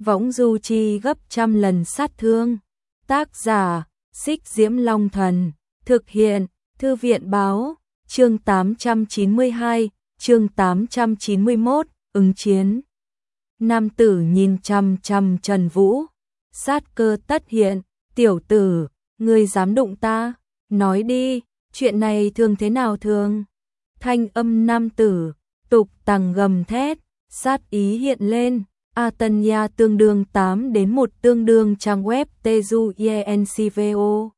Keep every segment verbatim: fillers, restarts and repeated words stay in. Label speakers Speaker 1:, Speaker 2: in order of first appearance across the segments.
Speaker 1: võng du chi gấp trăm lần sát thương. Tác giả, Xích Diễm Long Thần, thực hiện, Thư viện Báo, chương tám trăm chín mươi hai, chương tám trăm chín mươi mốt, ứng chiến. Nam tử nhìn chằm chằm Trần Vũ, sát cơ tất hiện, tiểu tử, ngươi dám đụng ta, nói đi, chuyện này thường thế nào thường? Thanh âm nam tử, tục tằng gầm thét, sát ý hiện lên. Atanya tương đương tám đến một tương đương trang web Teju Yencvo.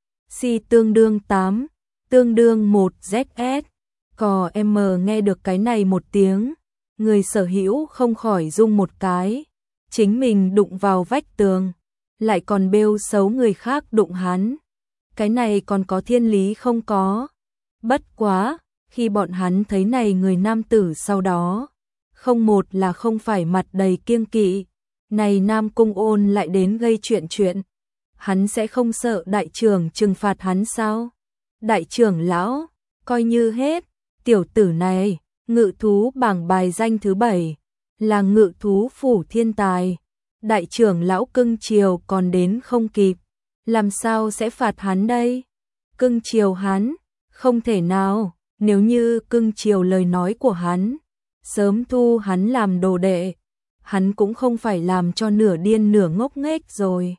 Speaker 1: Si tương đương tám, tương đương một Z S. Cò M nghe được cái này một tiếng, người sở hữu không khỏi rung một cái. Chính mình đụng vào vách tường, lại còn bêu xấu người khác đụng hắn. Cái này còn có thiên lý không có. Bất quá, khi bọn hắn thấy này người nam tử sau đó, không một là không phải mặt đầy kiêng kỵ, này Nam Cung Ôn lại đến gây chuyện chuyện, hắn sẽ không sợ đại trưởng trừng phạt hắn sao? Đại trưởng lão, coi như hết, tiểu tử này, ngự thú bảng bài danh thứ bảy, là ngự thú phủ thiên tài, đại trưởng lão cưng chiều còn đến không kịp, làm sao sẽ phạt hắn đây? Cưng chiều hắn, không thể nào, nếu như cưng chiều lời nói của hắn, sớm thu hắn làm đồ đệ, hắn cũng không phải làm cho nửa điên nửa ngốc nghếch rồi.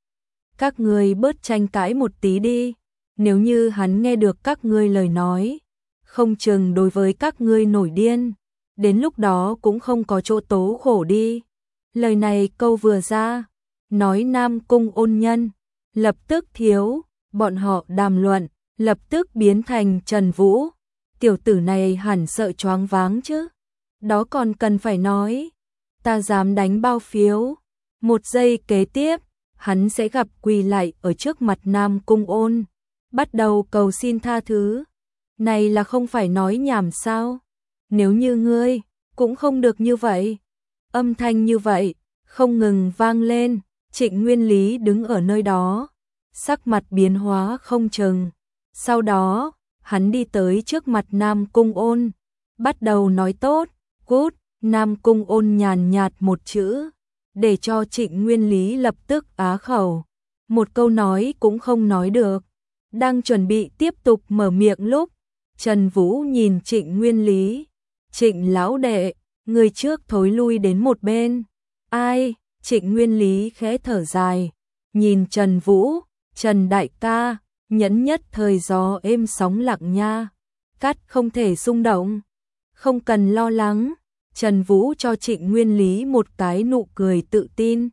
Speaker 1: Các ngươi bớt tranh cãi một tí đi, nếu như hắn nghe được các ngươi lời nói, không chừng đối với các ngươi nổi điên, đến lúc đó cũng không có chỗ tố khổ đi. Lời này câu vừa ra, nói Nam Cung Ôn nhân, lập tức thiếu, bọn họ đàm luận, lập tức biến thành Trần Vũ. Tiểu tử này hẳn sợ choáng váng chứ. Đó còn cần phải nói, ta dám đánh bao phiếu. Một giây kế tiếp, hắn sẽ gặp quỳ lại ở trước mặt Nam Cung Ôn, bắt đầu cầu xin tha thứ. Này là không phải nói nhảm sao? Nếu như ngươi, cũng không được như vậy. Âm thanh như vậy, không ngừng vang lên, Trịnh Nguyên Lý đứng ở nơi đó, sắc mặt biến hóa không chừng. Sau đó, hắn đi tới trước mặt Nam Cung Ôn, bắt đầu nói tốt. Cút, Nam Cung Ôn nhàn nhạt một chữ, để cho Trịnh Nguyên Lý lập tức á khẩu. Một câu nói cũng không nói được. Đang chuẩn bị tiếp tục mở miệng lúc, Trần Vũ nhìn Trịnh Nguyên Lý. Trịnh lão đệ, người trước thối lui đến một bên. Ai? Trịnh Nguyên Lý khẽ thở dài, nhìn Trần Vũ, Trần đại ca, nhẫn nhất thời gió êm sóng lặng nha. Cắt không thể xung động. Không cần lo lắng, Trần Vũ cho Trịnh Nguyên Lý một cái nụ cười tự tin.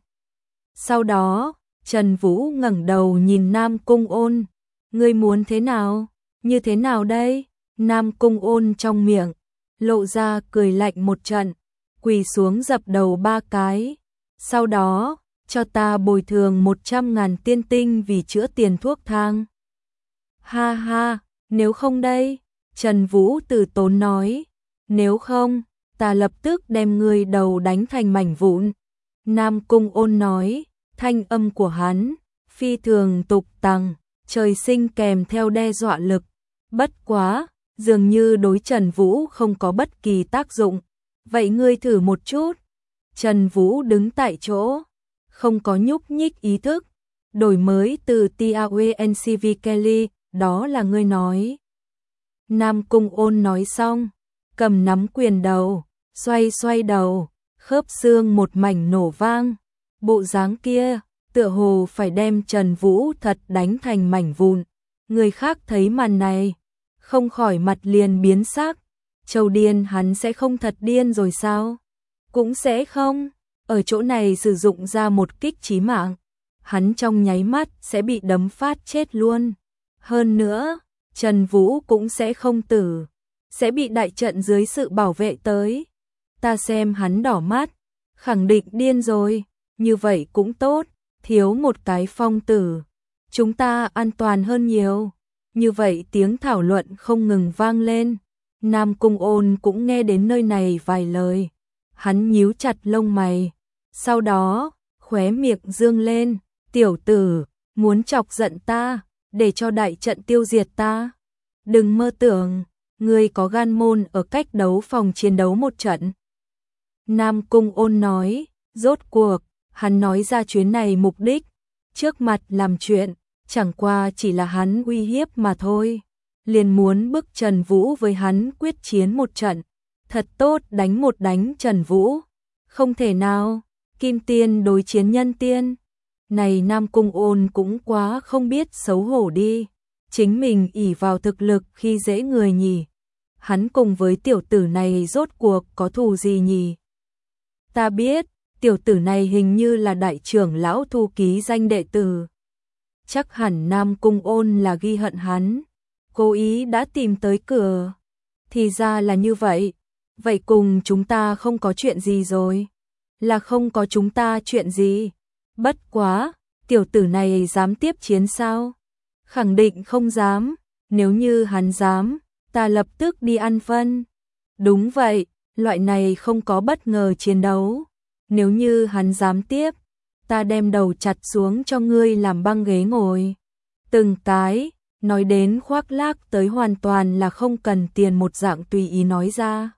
Speaker 1: Sau đó, Trần Vũ ngẩng đầu nhìn Nam Cung Ôn, ngươi muốn thế nào? Như thế nào đây? Nam Cung Ôn trong miệng, lộ ra cười lạnh một trận, quỳ xuống dập đầu ba cái. Sau đó, cho ta bồi thường một trăm ngàn tiên tinh vì chữa tiền thuốc thang. Ha ha, nếu không đây, Trần Vũ từ tốn nói. Nếu không, ta lập tức đem ngươi đầu đánh thành mảnh vụn. Nam Cung Ôn nói, thanh âm của hắn, phi thường tục tằng, trời sinh kèm theo đe dọa lực. Bất quá, dường như đối Trần Vũ không có bất kỳ tác dụng. Vậy ngươi thử một chút. Trần Vũ đứng tại chỗ, không có nhúc nhích ý thức. Đổi mới từ Tiawencv Kelly, đó là ngươi nói. Nam Cung Ôn nói xong, cầm nắm quyền đầu, xoay xoay đầu, khớp xương một mảnh nổ vang. Bộ dáng kia, tựa hồ phải đem Trần Vũ thật đánh thành mảnh vụn. Người khác thấy màn này, không khỏi mặt liền biến sắc. Châu điên hắn sẽ không thật điên rồi sao? Cũng sẽ không, ở chỗ này sử dụng ra một kích chí mạng, hắn trong nháy mắt sẽ bị đấm phát chết luôn. Hơn nữa, Trần Vũ cũng sẽ không tử, sẽ bị đại trận dưới sự bảo vệ tới. Ta xem hắn đỏ mắt, khẳng định điên rồi, như vậy cũng tốt, thiếu một cái phong tử, chúng ta an toàn hơn nhiều. Như vậy tiếng thảo luận không ngừng vang lên. Nam Cung Ôn cũng nghe đến nơi này vài lời, hắn nhíu chặt lông mày, sau đó, khóe miệng dương lên, tiểu tử, muốn chọc giận ta, để cho đại trận tiêu diệt ta. Đừng mơ tưởng, ngươi có gan môn ở cách đấu phòng chiến đấu một trận. Nam Cung Ôn nói, rốt cuộc, Hắn nói ra chuyến này mục đích, trước mặt làm chuyện, chẳng qua chỉ là hắn uy hiếp mà thôi. Liền muốn bức Trần Vũ với hắn quyết chiến một trận, thật tốt đánh một đánh Trần Vũ. Không thể nào, Kim Tiên đối chiến Nhân Tiên. Này Nam Cung Ôn cũng quá không biết xấu hổ đi, chính mình ỷ vào thực lực khi dễ người nhỉ. Hắn cùng với tiểu tử này rốt cuộc có thù gì nhỉ? Ta biết, tiểu tử này hình như là đại trưởng lão thu ký danh đệ tử. Chắc hẳn Nam Cung Ôn là ghi hận hắn, cố ý đã tìm tới cửa. Thì ra là như vậy, vậy cùng chúng ta không có chuyện gì rồi. Là không có chúng ta chuyện gì. Bất quá, tiểu tử này dám tiếp chiến sao? Khẳng định không dám, nếu như hắn dám, ta lập tức đi ăn phân. Đúng vậy, loại này không có bất ngờ chiến đấu. Nếu như hắn dám tiếp, ta đem đầu chặt xuống cho ngươi làm băng ghế ngồi. Từng cái, nói đến khoác lác tới hoàn toàn là không cần tiền một dạng tùy ý nói ra.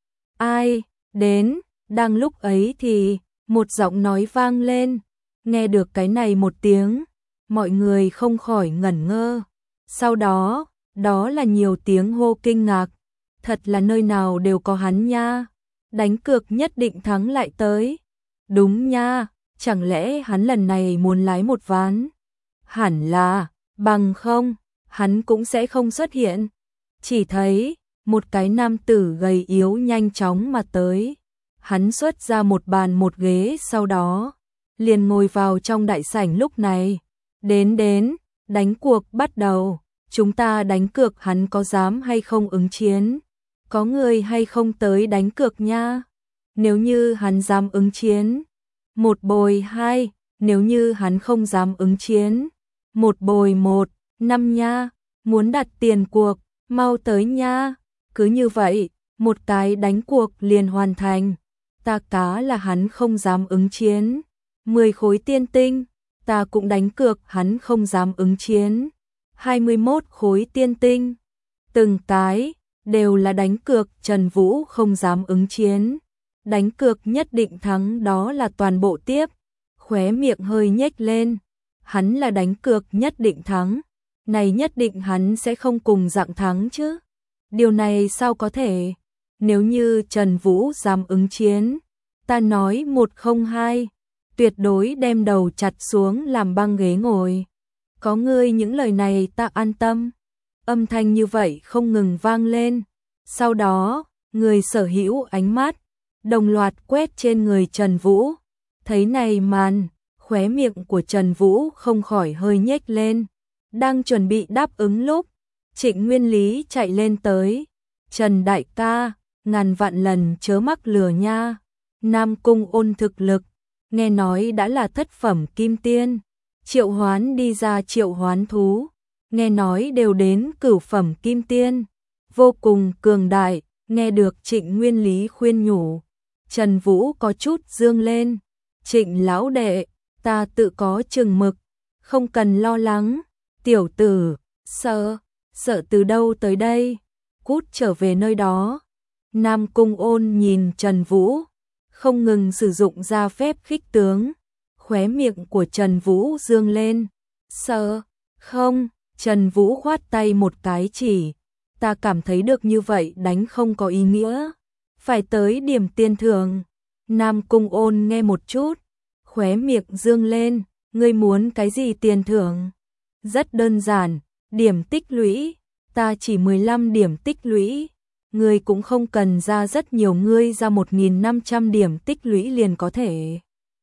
Speaker 1: Ai, đến, đang lúc ấy thì, một giọng nói vang lên, nghe được cái này một tiếng, mọi người không khỏi ngẩn ngơ. Sau đó, đó là nhiều tiếng hô kinh ngạc, thật là nơi nào đều có hắn nha, đánh cược nhất định thắng lại tới. Đúng nha, chẳng lẽ hắn lần này muốn lái một ván? Hẳn là, bằng không, hắn cũng sẽ không xuất hiện. Chỉ thấy, một cái nam tử gầy yếu nhanh chóng mà tới. Hắn xuất ra một bàn một ghế sau đó, liền ngồi vào trong đại sảnh lúc này. Đến đến, đánh cuộc bắt đầu, chúng ta đánh cược hắn có dám hay không ứng chiến. Có người hay không tới đánh cược nha. Nếu như hắn dám ứng chiến, một bồi hai, nếu như hắn không dám ứng chiến, một bồi một, năm nha, muốn đặt tiền cuộc, mau tới nha. Cứ như vậy, một cái đánh cuộc liền hoàn thành. Ta cá là hắn không dám ứng chiến, mười khối tiên tinh, ta cũng đánh cược hắn không dám ứng chiến, hai mươi mốt khối tiên tinh. Từng cái, đều là đánh cược Trần Vũ không dám ứng chiến. Đánh cược nhất định thắng đó là toàn bộ tiếp. Khóe miệng hơi nhếch lên. Hắn là đánh cược nhất định thắng. Này nhất định hắn sẽ không cùng dạng thắng chứ. Điều này sao có thể? Nếu như Trần Vũ dám ứng chiến, ta nói một không hai, tuyệt đối đem đầu chặt xuống làm băng ghế ngồi. Có ngươi những lời này ta an tâm. Âm thanh như vậy không ngừng vang lên. Sau đó, người sở hữu ánh mắt đồng loạt quét trên người Trần Vũ. Thấy này màn, khóe miệng của Trần Vũ không khỏi hơi nhếch lên. Đang chuẩn bị đáp ứng lúc, Trịnh Nguyên Lý chạy lên tới. Trần đại ca, ngàn vạn lần chớ mắc lừa nha. Nam Cung Ôn thực lực, nghe nói đã là thất phẩm kim tiên. Triệu hoán đi ra triệu hoán thú, nghe nói đều đến cửu phẩm kim tiên. Vô cùng cường đại, nghe được Trịnh Nguyên Lý khuyên nhủ. Trần Vũ có chút dương lên. Trịnh lão đệ, ta tự có chừng mực, không cần lo lắng. Tiểu tử, sợ, sợ từ đâu tới đây? Cút trở về nơi đó. Nam Cung Ôn nhìn Trần Vũ, không ngừng sử dụng ra phép khích tướng. Khóe miệng của Trần Vũ dương lên. Sợ, không, Trần Vũ khoát tay một cái chỉ. Ta cảm thấy được như vậy đánh không có ý nghĩa. Phải tới điểm tiền thưởng. Nam Cung Ôn nghe một chút, khóe miệng dương lên. Ngươi muốn cái gì tiền thưởng? Rất đơn giản, điểm tích lũy. Ta chỉ mười lăm điểm tích lũy. Ngươi cũng không cần ra rất nhiều, ngươi ra một nghìn năm trăm điểm tích lũy liền có thể.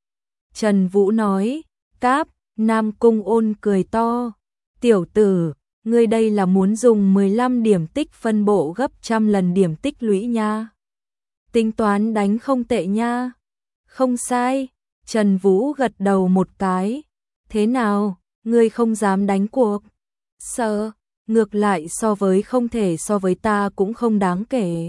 Speaker 1: Trần Vũ nói. Cáp. Nam Cung Ôn cười to. Tiểu tử, ngươi đây là muốn dùng mười lăm điểm tích phân bộ gấp trăm lần điểm tích lũy nha. Tính toán đánh không tệ nha. Không sai. Trần Vũ gật đầu một cái. Thế nào, ngươi không dám đánh cuộc? Sợ, ngược lại so với không thể so với ta cũng không đáng kể.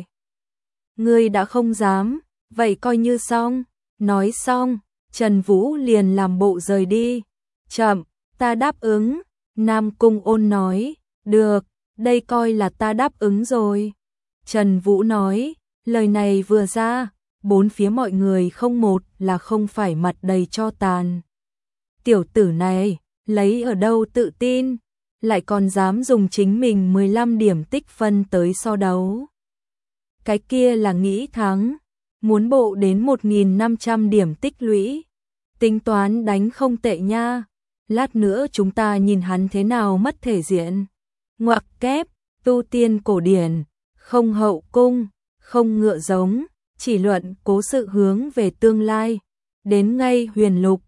Speaker 1: Ngươi đã không dám, vậy coi như xong. Nói xong, Trần Vũ liền làm bộ rời đi. Chậm, ta đáp ứng. Nam Cung Ôn nói. Được, đây coi là ta đáp ứng rồi. Trần Vũ nói, lời này vừa ra, bốn phía mọi người không một là không phải mặt đầy cho tàn. Tiểu tử này, lấy ở đâu tự tin, lại còn dám dùng chính mình mười lăm điểm tích phân tới so đấu. Cái kia là nghĩ thắng, muốn bộ đến một nghìn năm trăm điểm tích lũy. Tính toán đánh không tệ nha, lát nữa chúng ta nhìn hắn thế nào mất thể diện. Ngoặc kép, tu tiên cổ điển, không hậu cung, không ngựa giống, chỉ luận cố sự hướng về tương lai. Đến ngay huyền lục,